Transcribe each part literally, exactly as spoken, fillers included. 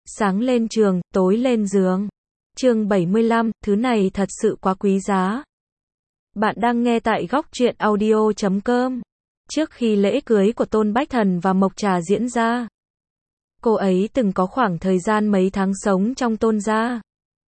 Sáng lên trường, tối lên giường. Chương bảy mươi lăm, thứ này thật sự quá quý giá. Bạn đang nghe tại góc truyện audio chấm com. Trước khi lễ cưới của Tôn Bách Thần và Mộc Trà diễn ra, cô ấy từng có khoảng thời gian mấy tháng sống trong Tôn gia.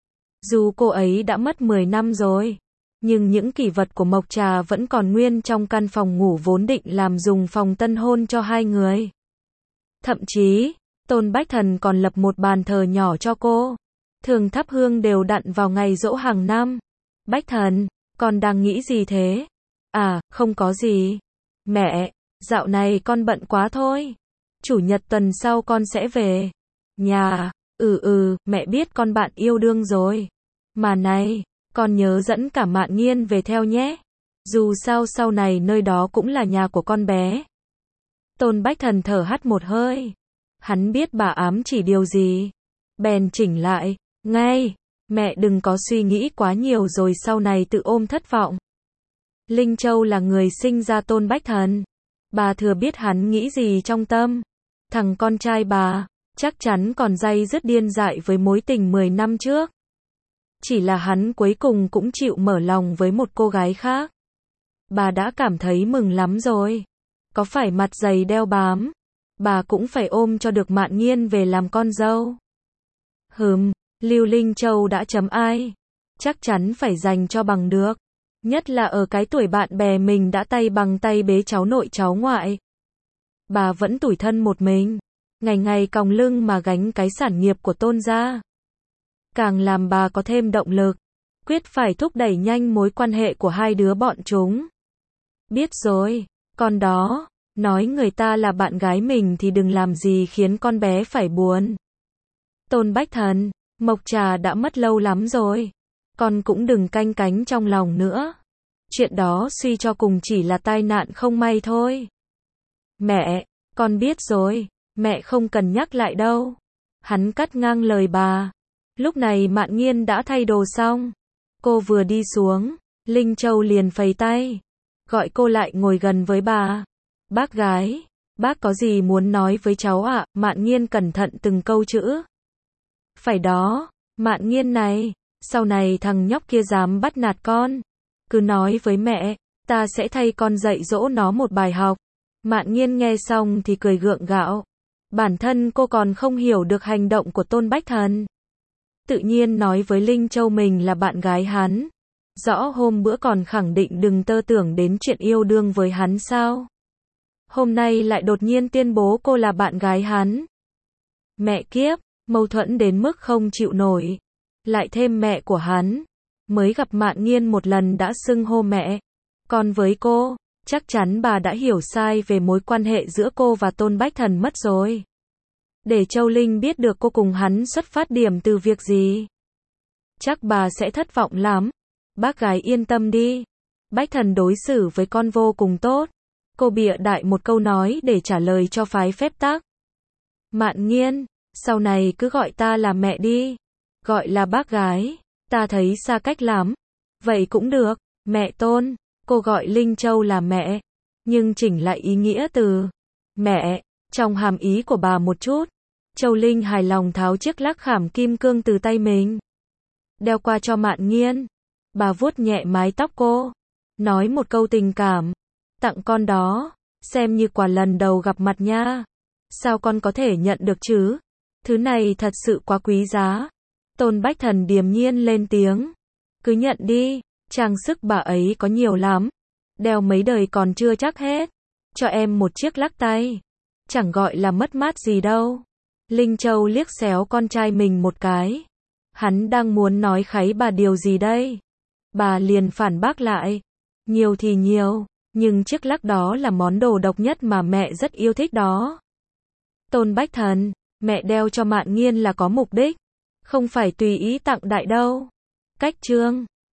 Dù cô ấy đã mất mười năm rồi, nhưng những kỷ vật của Mộc Trà vẫn còn nguyên trong căn phòng ngủ vốn định làm dùng phòng tân hôn cho hai người. Thậm chí, Tôn Bách Thần còn lập một bàn thờ nhỏ cho cô, thường thắp hương đều đặn vào ngày giỗ hàng năm. Bách Thần, con đang nghĩ gì thế? À, không có gì. Mẹ, dạo này con bận quá thôi. Chủ nhật tuần sau con sẽ về nhà. Ừ ừ, mẹ biết con bạn yêu đương rồi. Mà này, con nhớ dẫn cả Mạn Nghiên về theo nhé. Dù sao sau này nơi đó cũng là nhà của con bé. Tôn Bách Thần thở hắt một hơi. Hắn biết bà ám chỉ điều gì. Bèn chỉnh lại. Ngay, mẹ đừng có suy nghĩ quá nhiều rồi sau này tự ôm thất vọng. Linh Châu là người sinh ra Tôn Bách Thần. Bà thừa biết hắn nghĩ gì trong tâm. Thằng con trai bà, chắc chắn còn day dứt điên dại với mối tình mười năm trước. Chỉ là hắn cuối cùng cũng chịu mở lòng với một cô gái khác. Bà đã cảm thấy mừng lắm rồi. Có phải mặt dày đeo bám, bà cũng phải ôm cho được Mạn Nghiên về làm con dâu. Hừm, Lưu Linh Châu đã chấm ai. Chắc chắn phải dành cho bằng được. Nhất là ở cái tuổi bạn bè mình đã tay bằng tay bế cháu nội cháu ngoại. Bà vẫn tủi thân một mình, ngày ngày còng lưng mà gánh cái sản nghiệp của Tôn gia. Càng làm bà có thêm động lực, quyết phải thúc đẩy nhanh mối quan hệ của hai đứa bọn chúng. Biết rồi, con đó, nói người ta là bạn gái mình thì đừng làm gì khiến con bé phải buồn. Tôn Bách Thần, Mộc Trà đã mất lâu lắm rồi. Con cũng đừng canh cánh trong lòng nữa. Chuyện đó suy cho cùng chỉ là tai nạn không may thôi. Mẹ, con biết rồi, mẹ không cần nhắc lại đâu. Hắn cắt ngang lời bà. Lúc này Mạn Nghiên đã thay đồ xong. Cô vừa đi xuống, Linh Châu liền phẩy tay, gọi cô lại ngồi gần với bà. Bác gái, bác có gì muốn nói với cháu ạ? À? Mạn Nghiên cẩn thận từng câu chữ. Phải đó, Mạn Nghiên này, sau này thằng nhóc kia dám bắt nạt con, cứ nói với mẹ, ta sẽ thay con dạy dỗ nó một bài học. Mạn Nghiên nghe xong thì cười gượng gạo. Bản thân cô còn không hiểu được hành động của Tôn Bách Thần. Tự nhiên nói với Linh Châu mình là bạn gái hắn. Rõ hôm bữa còn khẳng định đừng tơ tưởng đến chuyện yêu đương với hắn sao. Hôm nay lại đột nhiên tuyên bố cô là bạn gái hắn. Mẹ kiếp, mâu thuẫn đến mức không chịu nổi. Lại thêm mẹ của hắn, mới gặp Mạn Nghiên một lần đã xưng hô mẹ. Còn với cô, chắc chắn bà đã hiểu sai về mối quan hệ giữa cô và Tôn Bách Thần mất rồi. Để Châu Linh biết được cô cùng hắn xuất phát điểm từ việc gì, chắc bà sẽ thất vọng lắm. Bác gái yên tâm đi. Bách Thần đối xử với con vô cùng tốt. Cô bịa đại một câu nói để trả lời cho phái phép tắc. Mạn Nghiên, sau này cứ gọi ta là mẹ đi. Gọi là bác gái, ta thấy xa cách lắm. Vậy cũng được, mẹ Tôn. Cô gọi Linh Châu là mẹ, nhưng chỉnh lại ý nghĩa từ mẹ trong hàm ý của bà một chút. Châu Linh hài lòng tháo chiếc lắc khảm kim cương từ tay mình, đeo qua cho Mạn Nghiên. Bà vuốt nhẹ mái tóc cô, nói một câu tình cảm, tặng con đó, xem như quà lần đầu gặp mặt nha. Sao con có thể nhận được chứ? Thứ này thật sự quá quý giá. Tôn Bách Thần điềm nhiên lên tiếng. Cứ nhận đi, trang sức bà ấy có nhiều lắm. Đeo mấy đời còn chưa chắc hết. Cho em một chiếc lắc tay. Chẳng gọi là mất mát gì đâu. Linh Châu liếc xéo con trai mình một cái. Hắn đang muốn nói kháy bà điều gì đây? Bà liền phản bác lại. Nhiều thì nhiều, nhưng chiếc lắc đó là món đồ độc nhất mà mẹ rất yêu thích đó. Tôn Bách Thần, mẹ đeo cho Mạn Nghiên là có mục đích. Không phải tùy ý tặng đại đâu. Cách chương